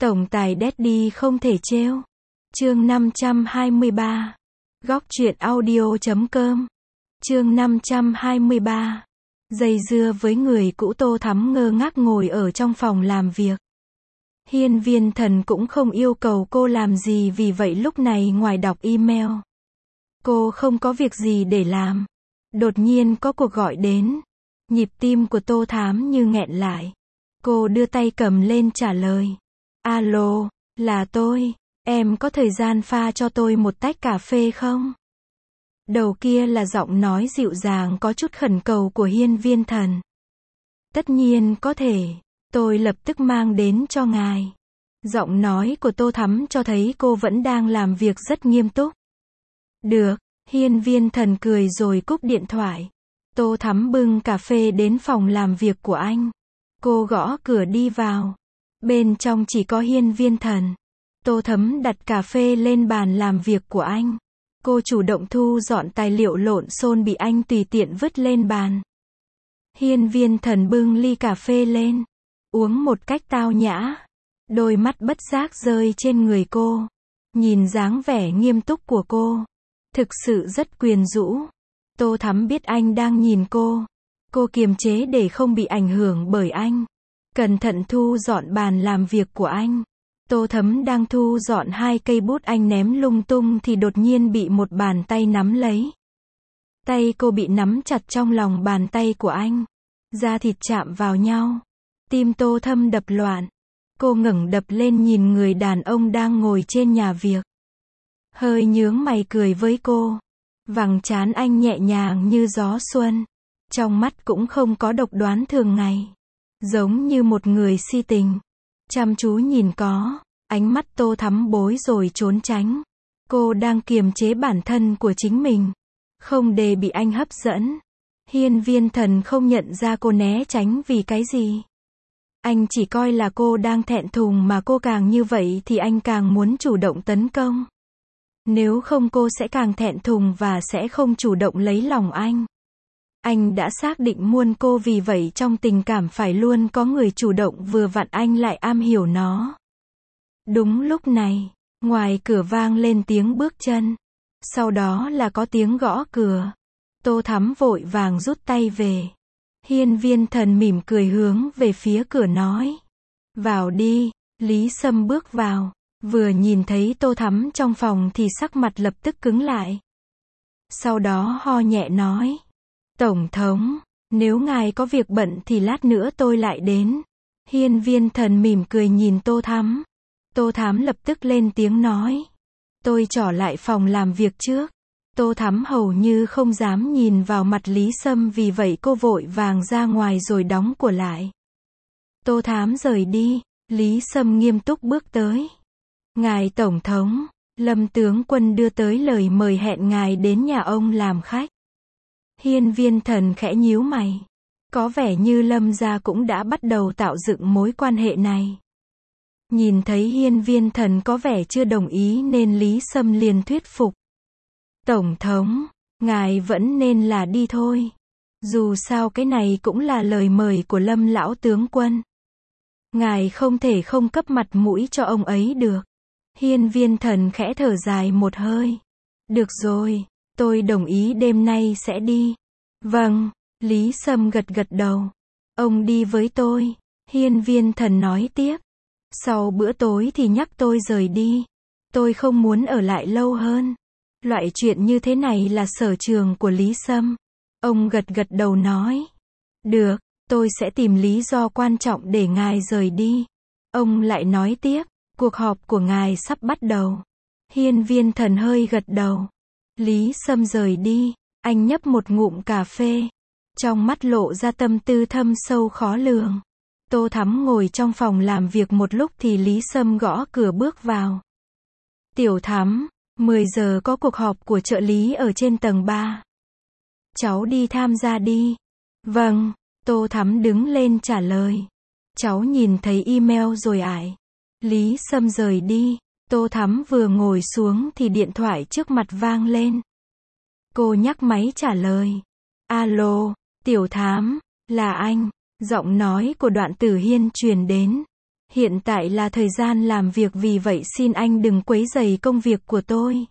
Tổng tài Daddy không thể trêu. Chương 523. Góc truyện audio.com. Chương 523. Dây dưa với người cũ. Tô Thắm ngơ ngác ngồi ở trong phòng làm việc. Hiên Viên Thần cũng không yêu cầu cô làm gì, vì vậy lúc này ngoài đọc email, cô không có việc gì để làm. Đột nhiên có cuộc gọi đến. Nhịp tim của Tô Thắm như nghẹn lại. Cô đưa tay cầm lên trả lời. Alo, là tôi. Em có thời gian pha cho tôi một tách cà phê không? Đầu kia là giọng nói dịu dàng có chút khẩn cầu của Hiên Viên Thần. Tất nhiên có thể. Tôi lập tức mang đến cho ngài. Giọng nói của Tô Thắm cho thấy cô vẫn đang làm việc rất nghiêm túc. Được. Hiên Viên Thần cười rồi cúp điện thoại. Tô Thắm bưng cà phê đến phòng làm việc của anh. Cô gõ cửa đi vào. Bên trong chỉ có Hiên Viên Thần. Tô Thắm đặt cà phê lên bàn làm việc của anh. Cô chủ động thu dọn tài liệu lộn xộn bị anh tùy tiện vứt lên bàn. Hiên Viên Thần bưng ly cà phê lên, uống một cách tao nhã. Đôi mắt bất giác rơi trên người cô. Nhìn dáng vẻ nghiêm túc của cô, thực sự rất quyến rũ. Tô Thắm biết anh đang nhìn cô. Cô kiềm chế để không bị ảnh hưởng bởi anh. Cẩn thận thu dọn bàn làm việc của anh. Tô Thắm đang thu dọn hai cây bút anh ném lung tung thì đột nhiên bị một bàn tay nắm lấy. Tay cô bị nắm chặt trong lòng bàn tay của anh. Da thịt chạm vào nhau. Tim Tô Thắm đập loạn. Cô ngẩng đập lên nhìn người đàn ông đang ngồi trên nhà việc. Hơi nhướng mày cười với cô. Vầng trán anh nhẹ nhàng như gió xuân. Trong mắt cũng không có độc đoán thường ngày. Giống như một người si tình. Chăm chú nhìn có. Ánh mắt Tô Thắm bối rồi trốn tránh. Cô đang kiềm chế bản thân của chính mình. Không để bị anh hấp dẫn. Hiên Viên Thần không nhận ra cô né tránh vì cái gì. Anh chỉ coi là cô đang thẹn thùng, mà cô càng như vậy thì anh càng muốn chủ động tấn công. Nếu không cô sẽ càng thẹn thùng và sẽ không chủ động lấy lòng anh. Anh đã xác định muốn cô, vì vậy trong tình cảm phải luôn có người chủ động, vừa vặn anh lại am hiểu nó. Đúng lúc này, ngoài cửa vang lên tiếng bước chân. Sau đó là có tiếng gõ cửa. Tô Thắm vội vàng rút tay về. Hiên Viên Thần mỉm cười hướng về phía cửa nói. Vào đi. Lý Sâm bước vào. Vừa nhìn thấy Tô Thắm trong phòng thì sắc mặt lập tức cứng lại. Sau đó ho nhẹ nói. Tổng thống, nếu ngài có việc bận thì lát nữa tôi lại đến. Hiên Viên Thần mỉm cười nhìn Tô Thắm. Tô Thắm lập tức lên tiếng nói. Tôi trở lại phòng làm việc trước. Tô Thắm hầu như không dám nhìn vào mặt Lý Sâm, vì vậy cô vội vàng ra ngoài rồi đóng cửa lại. Tô Thắm rời đi. Lý Sâm nghiêm túc bước tới. Ngài Tổng thống, Lâm tướng quân đưa tới lời mời hẹn ngài đến nhà ông làm khách. Hiên Viên Thần khẽ nhíu mày. Có vẻ như Lâm gia cũng đã bắt đầu tạo dựng mối quan hệ này. Nhìn thấy Hiên Viên Thần có vẻ chưa đồng ý nên Lý Sâm liền thuyết phục. Tổng thống, ngài vẫn nên là đi thôi. Dù sao cái này cũng là lời mời của Lâm lão tướng quân. Ngài không thể không cấp mặt mũi cho ông ấy được. Hiên Viên Thần khẽ thở dài một hơi. Được rồi, tôi đồng ý, đêm nay sẽ đi. Vâng, Lý Sâm gật gật đầu. Ông đi với tôi. Hiên Viên Thần nói tiếp. Sau bữa tối thì nhắc tôi rời đi. Tôi không muốn ở lại lâu hơn. Loại chuyện như thế này là sở trường của Lý Sâm. Ông gật gật đầu nói. Được, tôi sẽ tìm lý do quan trọng để ngài rời đi. Ông lại nói tiếp. Cuộc họp của ngài sắp bắt đầu. Hiên Viên Thần hơi gật đầu. Lý Sâm rời đi. Anh nhấp một ngụm cà phê. Trong mắt lộ ra tâm tư thâm sâu khó lường. Tô Thắm ngồi trong phòng làm việc một lúc thì Lý Sâm gõ cửa bước vào. Tiểu Thắm, 10 giờ có cuộc họp của trợ lý ở trên tầng 3. Cháu đi tham gia đi. Vâng, Tô Thắm đứng lên trả lời. Cháu nhìn thấy email rồi ải. Lý Sâm rời đi. Tô Thắm vừa ngồi xuống thì điện thoại trước mặt vang lên. Cô nhấc máy trả lời. Alo, Tiểu Thắm, là anh. Giọng nói của Đoạn Tử Hiên truyền đến. Hiện tại là thời gian làm việc vì vậy xin anh đừng quấy rầy công việc của tôi.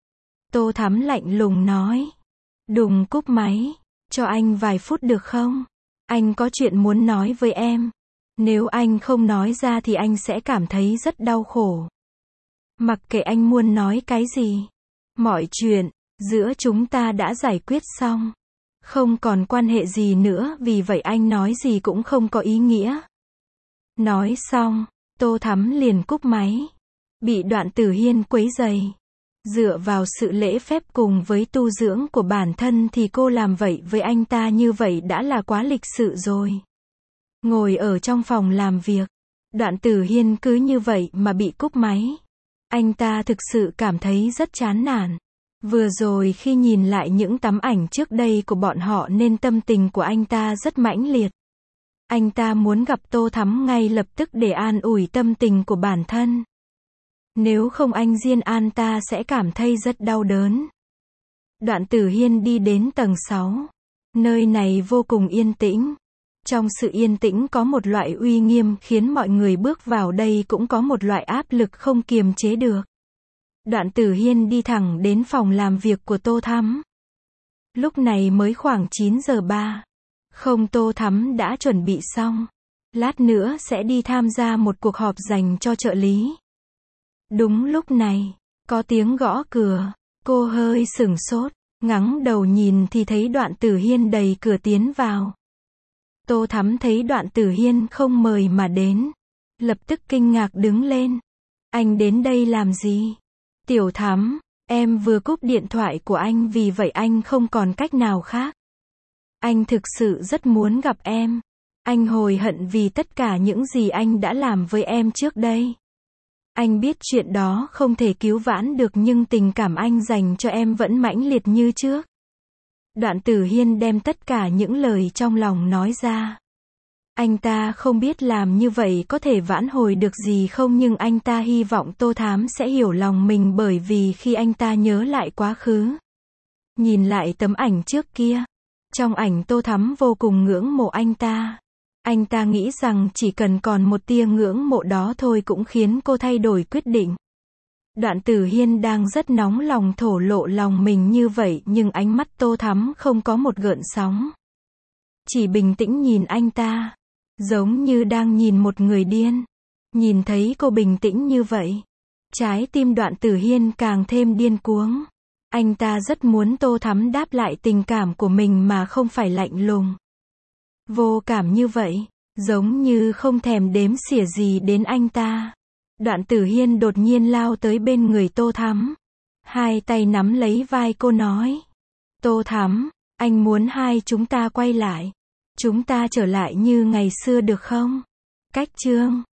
Tô Thắm lạnh lùng nói. Đùng cúp máy. Cho anh vài phút được không? Anh có chuyện muốn nói với em. Nếu anh không nói ra thì anh sẽ cảm thấy rất đau khổ. Mặc kệ anh muốn nói cái gì. Mọi chuyện giữa chúng ta đã giải quyết xong. Không còn quan hệ gì nữa, vì vậy anh nói gì cũng không có ý nghĩa. Nói xong, Tô Thắm liền cúp máy. Bị Đoạn Tử Hiên quấy rầy. Dựa vào sự lễ phép cùng với tu dưỡng của bản thân thì cô làm vậy với anh ta như vậy đã là quá lịch sự rồi. Ngồi ở trong phòng làm việc, Đoạn Tử Hiên cứ như vậy mà bị cúp máy. Anh ta thực sự cảm thấy rất chán nản. Vừa rồi khi nhìn lại những tấm ảnh trước đây của bọn họ nên tâm tình của anh ta rất mãnh liệt. Anh ta muốn gặp Tô Thắm ngay lập tức để an ủi tâm tình của bản thân. Nếu không anh Diên An ta sẽ cảm thấy rất đau đớn. Đoạn Tử Hiên đi đến tầng 6. Nơi này vô cùng yên tĩnh. Trong sự yên tĩnh có một loại uy nghiêm khiến mọi người bước vào đây cũng có một loại áp lực không kiềm chế được. Đoạn Tử Hiên đi thẳng đến phòng làm việc của Tô Thắm. Lúc này mới khoảng 9 giờ 3. Không, Tô Thắm đã chuẩn bị xong. Lát nữa sẽ đi tham gia một cuộc họp dành cho trợ lý. Đúng lúc này, có tiếng gõ cửa. Cô hơi sửng sốt, ngẩng đầu nhìn thì thấy Đoạn Tử Hiên đẩy cửa tiến vào. Tô Thắm thấy Đoạn Tử Hiên không mời mà đến. Lập tức kinh ngạc đứng lên. Anh đến đây làm gì? Tiểu Thắm, em vừa cúp điện thoại của anh vì vậy anh không còn cách nào khác. Anh thực sự rất muốn gặp em. Anh hối hận vì tất cả những gì anh đã làm với em trước đây. Anh biết chuyện đó không thể cứu vãn được nhưng tình cảm anh dành cho em vẫn mãnh liệt như trước. Đoạn Tử Hiên đem tất cả những lời trong lòng nói ra. Anh ta không biết làm như vậy có thể vãn hồi được gì không, nhưng anh ta hy vọng Tô Thắm sẽ hiểu lòng mình, bởi vì khi anh ta nhớ lại quá khứ, nhìn lại tấm ảnh trước kia, trong ảnh Tô Thắm vô cùng ngưỡng mộ anh ta. Anh ta nghĩ rằng chỉ cần còn một tia ngưỡng mộ đó thôi cũng khiến cô thay đổi quyết định. Đoạn Tử Hiên đang rất nóng lòng thổ lộ lòng mình như vậy nhưng ánh mắt Tô Thắm không có một gợn sóng. Chỉ bình tĩnh nhìn anh ta. Giống như đang nhìn một người điên. Nhìn thấy cô bình tĩnh như vậy, trái tim Đoạn Tử Hiên càng thêm điên cuống. Anh ta rất muốn Tô Thắm đáp lại tình cảm của mình mà không phải lạnh lùng, vô cảm như vậy, giống như không thèm đếm xỉa gì đến anh ta. Đoạn Tử Hiên đột nhiên lao tới bên người Tô Thắm. Hai tay nắm lấy vai cô nói. Tô Thắm, anh muốn hai chúng ta quay lại. Chúng ta trở lại như ngày xưa được không? Cách chương